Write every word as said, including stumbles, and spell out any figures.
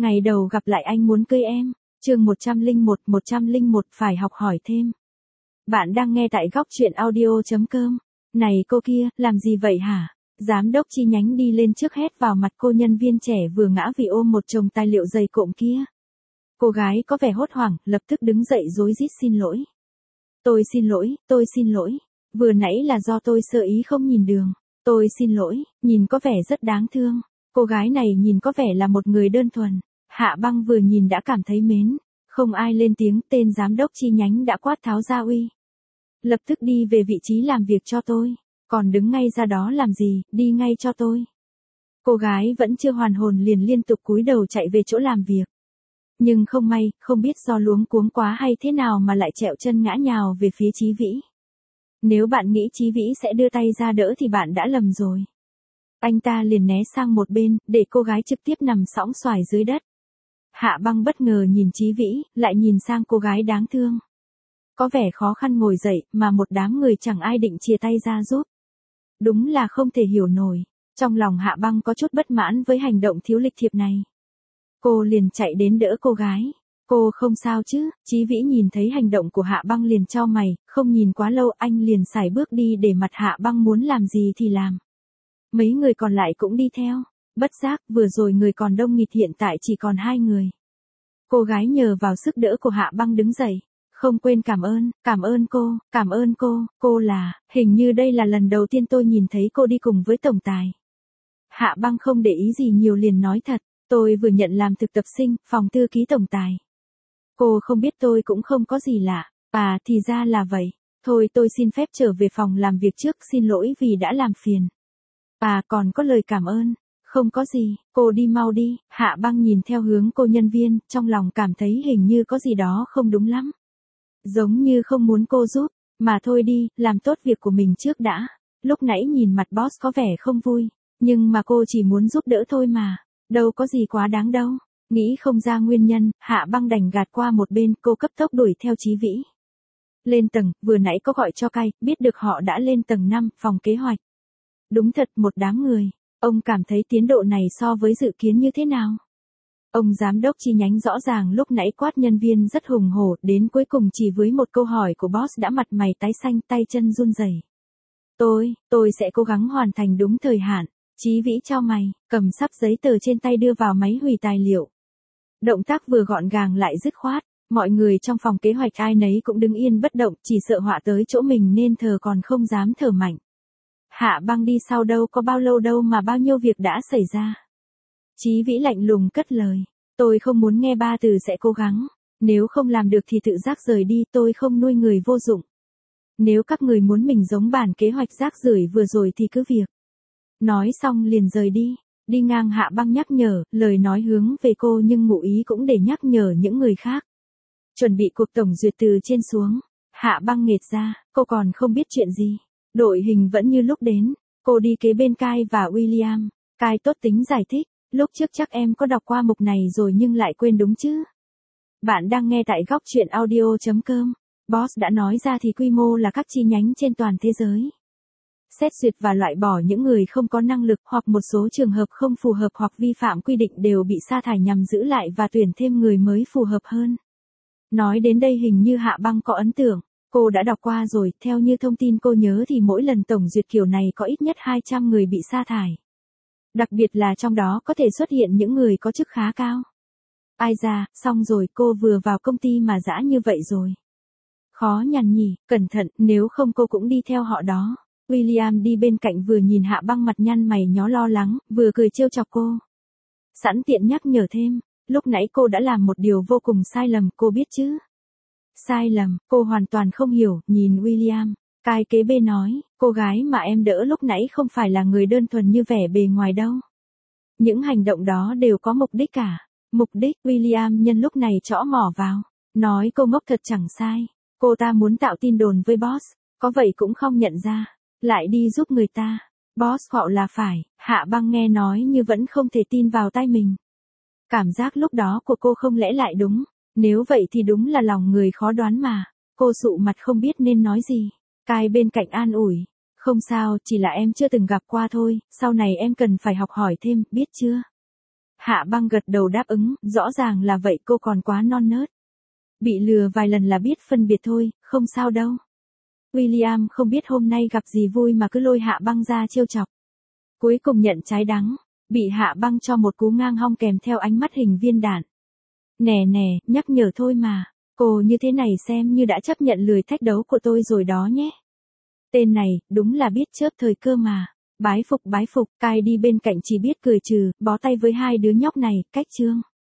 Ngày đầu gặp lại anh muốn cưới em. Chương một trăm lẻ một, một trăm lẻ một phải học hỏi thêm. Bạn đang nghe tại góc truyện audio chấm com. Này cô kia, làm gì vậy hả? Giám đốc chi nhánh đi lên trước hét vào mặt cô nhân viên trẻ vừa ngã vì ôm một chồng tài liệu dày cộm kia. Cô gái có vẻ hốt hoảng, lập tức đứng dậy rối rít xin lỗi. Tôi xin lỗi, tôi xin lỗi. Vừa nãy là do tôi sơ ý không nhìn đường. Tôi xin lỗi, nhìn có vẻ rất đáng thương. Cô gái này nhìn có vẻ là một người đơn thuần. Hạ Băng vừa nhìn đã cảm thấy mến. Không ai lên tiếng, tên giám đốc chi nhánh đã quát tháo ra uy. Lập tức đi về vị trí làm việc cho tôi. Còn đứng ngay ra đó làm gì, đi ngay cho tôi. Cô gái vẫn chưa hoàn hồn liền liên tục cúi đầu chạy về chỗ làm việc. Nhưng không may, không biết do luống cuống quá hay thế nào mà lại trẹo chân ngã nhào về phía Chí Vĩ. Nếu bạn nghĩ Chí Vĩ sẽ đưa tay ra đỡ thì bạn đã lầm rồi. Anh ta liền né sang một bên, để cô gái trực tiếp nằm sõng xoài dưới đất. Hạ Băng bất ngờ nhìn Chí Vĩ, lại nhìn sang cô gái đáng thương. Có vẻ khó khăn ngồi dậy, mà một đám người chẳng ai định chia tay ra giúp. Đúng là không thể hiểu nổi. Trong lòng Hạ Băng có chút bất mãn với hành động thiếu lịch thiệp này. Cô liền chạy đến đỡ cô gái. Cô không sao chứ? Chí Vĩ nhìn thấy hành động của Hạ Băng liền chau mày, không nhìn quá lâu anh liền sải bước đi để mặt Hạ Băng muốn làm gì thì làm. Mấy người còn lại cũng đi theo. Bất giác, vừa rồi người còn đông nghịt hiện tại chỉ còn hai người. Cô gái nhờ vào sức đỡ của Hạ Băng đứng dậy. Không quên cảm ơn, cảm ơn cô, cảm ơn cô, cô là, hình như đây là lần đầu tiên tôi nhìn thấy cô đi cùng với tổng tài. Hạ Băng không để ý gì nhiều liền nói thật, tôi vừa nhận làm thực tập sinh, phòng thư ký tổng tài. Cô không biết tôi cũng không có gì lạ, à thì ra là vậy, thôi tôi xin phép trở về phòng làm việc trước, xin lỗi vì đã làm phiền. À còn có lời cảm ơn, không có gì, cô đi mau đi. Hạ Băng nhìn theo hướng cô nhân viên, trong lòng cảm thấy hình như có gì đó không đúng lắm. Giống như không muốn cô giúp, mà thôi đi, làm tốt việc của mình trước đã. Lúc nãy nhìn mặt boss có vẻ không vui, nhưng mà cô chỉ muốn giúp đỡ thôi mà, đâu có gì quá đáng đâu. Nghĩ không ra nguyên nhân, Hạ Băng đành gạt qua một bên, cô cấp tốc đuổi theo Chí Vĩ. Lên tầng, vừa nãy có gọi cho cai, biết được họ đã lên tầng năm, phòng kế hoạch. Đúng thật, một đám người. Ông cảm thấy tiến độ này so với dự kiến như thế nào? Ông giám đốc chi nhánh rõ ràng lúc nãy quát nhân viên rất hùng hổ, đến cuối cùng chỉ với một câu hỏi của boss đã mặt mày tái xanh, tay chân run rẩy. Tôi, tôi sẽ cố gắng hoàn thành đúng thời hạn. Chí Vĩ chau mày, cầm sắp giấy tờ trên tay đưa vào máy hủy tài liệu. Động tác vừa gọn gàng lại dứt khoát, mọi người trong phòng kế hoạch ai nấy cũng đứng yên bất động, chỉ sợ họa tới chỗ mình nên thờ còn không dám thở mạnh. Hạ Băng đi sau đâu có bao lâu đâu mà bao nhiêu việc đã xảy ra. Chí Vĩ lạnh lùng cất lời, tôi không muốn nghe ba từ sẽ cố gắng, nếu không làm được thì tự giác rời đi, tôi không nuôi người vô dụng. Nếu các người muốn mình giống bản kế hoạch rác rưởi vừa rồi thì cứ việc. Nói xong liền rời đi, đi ngang Hạ Băng nhắc nhở, lời nói hướng về cô nhưng ngụ ý cũng để nhắc nhở những người khác. Chuẩn bị cuộc tổng duyệt từ trên xuống, Hạ Băng nghệt ra, cô còn không biết chuyện gì. Đội hình vẫn như lúc đến, cô đi kế bên Kai và William, Kai tốt tính giải thích. Lúc trước chắc em có đọc qua mục này rồi nhưng lại quên đúng chứ. Bạn đang nghe tại góc truyện audio chấm com. Boss đã nói ra thì quy mô là các chi nhánh trên toàn thế giới. Xét duyệt và loại bỏ những người không có năng lực hoặc một số trường hợp không phù hợp hoặc vi phạm quy định đều bị sa thải nhằm giữ lại và tuyển thêm người mới phù hợp hơn. Nói đến đây hình như Hạ Băng có ấn tượng. Cô đã đọc qua rồi, theo như thông tin cô nhớ thì mỗi lần tổng duyệt kiểu này có ít nhất hai trăm người bị sa thải. Đặc biệt là trong đó có thể xuất hiện những người có chức khá cao. Ai da, xong rồi, cô vừa vào công ty mà dã như vậy rồi. Khó nhằn nhỉ, cẩn thận, nếu không cô cũng đi theo họ đó. William đi bên cạnh vừa nhìn Hạ Băng mặt nhăn mày nhó lo lắng, vừa cười trêu chọc cô. Sẵn tiện nhắc nhở thêm, lúc nãy cô đã làm một điều vô cùng sai lầm, cô biết chứ? Sai lầm, cô hoàn toàn không hiểu, nhìn William. Kai kế bên nói, cô gái mà em đỡ lúc nãy không phải là người đơn thuần như vẻ bề ngoài đâu. Những hành động đó đều có mục đích cả. Mục đích, William nhân lúc này trõ mỏ vào. Nói cô ngốc thật chẳng sai. Cô ta muốn tạo tin đồn với boss, có vậy cũng không nhận ra. Lại đi giúp người ta. Boss họ là phải, Hạ Băng nghe nói như vẫn không thể tin vào tai mình. Cảm giác lúc đó của cô không lẽ lại đúng. Nếu vậy thì đúng là lòng người khó đoán mà. Cô sụ mặt không biết nên nói gì. Kai bên cạnh an ủi, không sao, chỉ là em chưa từng gặp qua thôi, sau này em cần phải học hỏi thêm, biết chưa? Hạ Băng gật đầu đáp ứng, rõ ràng là vậy, cô còn quá non nớt. Bị lừa vài lần là biết phân biệt thôi, không sao đâu. William không biết hôm nay gặp gì vui mà cứ lôi Hạ Băng ra trêu chọc. Cuối cùng nhận trái đắng, bị Hạ Băng cho một cú ngang hông kèm theo ánh mắt hình viên đạn. Nè nè, nhắc nhở thôi mà, cô như thế này xem như đã chấp nhận lười thách đấu của tôi rồi đó nhé. Tên này, đúng là biết chớp thời cơ mà. Bái phục bái phục, cai đi bên cạnh chỉ biết cười trừ, bó tay với hai đứa nhóc này, cách chương.